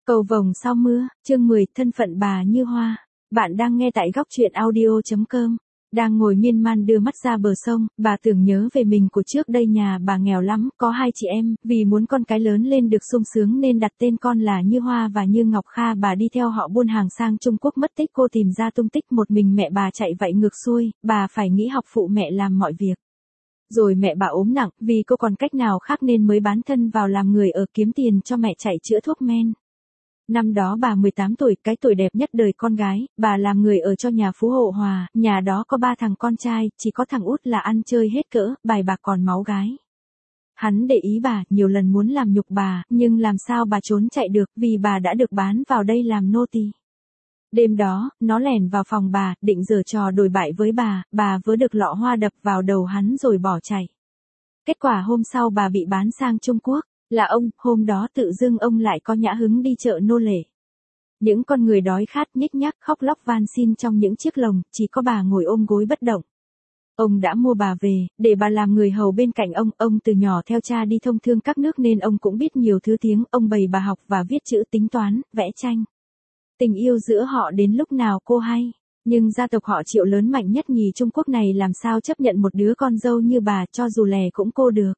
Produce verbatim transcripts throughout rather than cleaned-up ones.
Cầu vồng sau mưa, chương mười, thân phận bà Như Hoa. Bạn đang nghe tại góc truyện audio chấm com. Đang ngồi miên man đưa mắt ra bờ sông, bà tưởng nhớ về mình của trước đây. Nhà bà nghèo lắm, có hai chị em, vì muốn con cái lớn lên được sung sướng nên đặt tên con là Như Hoa và Như Ngọc Kha. Bà đi theo họ buôn hàng sang Trung Quốc mất tích, cô tìm ra tung tích một mình mẹ bà chạy vậy ngược xuôi, bà phải nghỉ học phụ mẹ làm mọi việc. Rồi mẹ bà ốm nặng, vì cô còn cách nào khác nên mới bán thân vào làm người ở kiếm tiền cho mẹ chạy chữa thuốc men. Năm đó bà mười tám tuổi, cái tuổi đẹp nhất đời con gái, bà làm người ở cho nhà phú hộ Hòa, nhà đó có ba thằng con trai, chỉ có thằng út là ăn chơi hết cỡ, bài bạc còn máu gái. Hắn để ý bà, nhiều lần muốn làm nhục bà, nhưng làm sao bà trốn chạy được, vì bà đã được bán vào đây làm nô tỳ. Đêm đó, nó lẻn vào phòng bà, định giở trò đồi bại với bà, bà vớ được lọ hoa đập vào đầu hắn rồi bỏ chạy. Kết quả hôm sau bà bị bán sang Trung Quốc. Là ông, hôm đó tự dưng ông lại có nhã hứng đi chợ nô lệ. Những con người đói khát nhích nhác khóc lóc van xin trong những chiếc lồng, chỉ có bà ngồi ôm gối bất động. Ông đã mua bà về, để bà làm người hầu bên cạnh ông, ông từ nhỏ theo cha đi thông thương các nước nên ông cũng biết nhiều thứ tiếng, ông bày bà học và viết chữ, tính toán, vẽ tranh. Tình yêu giữa họ đến lúc nào cô hay, nhưng gia tộc họ Triệu lớn mạnh nhất nhì Trung Quốc này làm sao chấp nhận một đứa con dâu như bà, cho dù lẻ cũng cô được.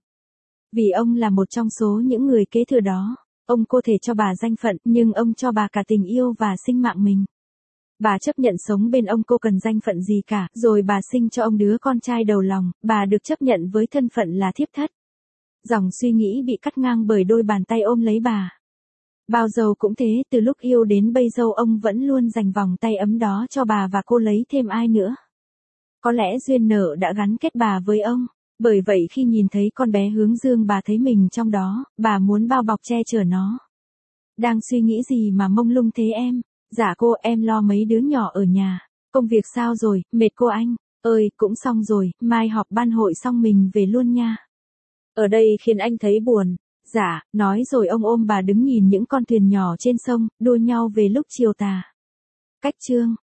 Vì ông là một trong số những người kế thừa đó, ông có thể cho bà danh phận, nhưng ông cho bà cả tình yêu và sinh mạng mình. Bà chấp nhận sống bên ông, cô cần danh phận gì cả, rồi bà sinh cho ông đứa con trai đầu lòng, bà được chấp nhận với thân phận là thiếp thất. Dòng suy nghĩ bị cắt ngang bởi đôi bàn tay ôm lấy bà. Bao dâu cũng thế, từ lúc yêu đến bây giờ ông vẫn luôn dành vòng tay ấm đó cho bà và cô lấy thêm ai nữa. Có lẽ duyên nợ đã gắn kết bà với ông. Bởi vậy khi nhìn thấy con bé Hướng Dương bà thấy mình trong đó, bà muốn bao bọc che chở nó. Đang suy nghĩ gì mà mông lung thế em? Dạ cô, em lo mấy đứa nhỏ ở nhà. Công việc sao rồi, mệt cô anh? Ơi, cũng xong rồi, mai họp ban hội xong mình về luôn nha. Ở đây khiến anh thấy buồn. Dạ, nói rồi ông ôm bà đứng nhìn những con thuyền nhỏ trên sông, đua nhau về lúc chiều tà. Cách chương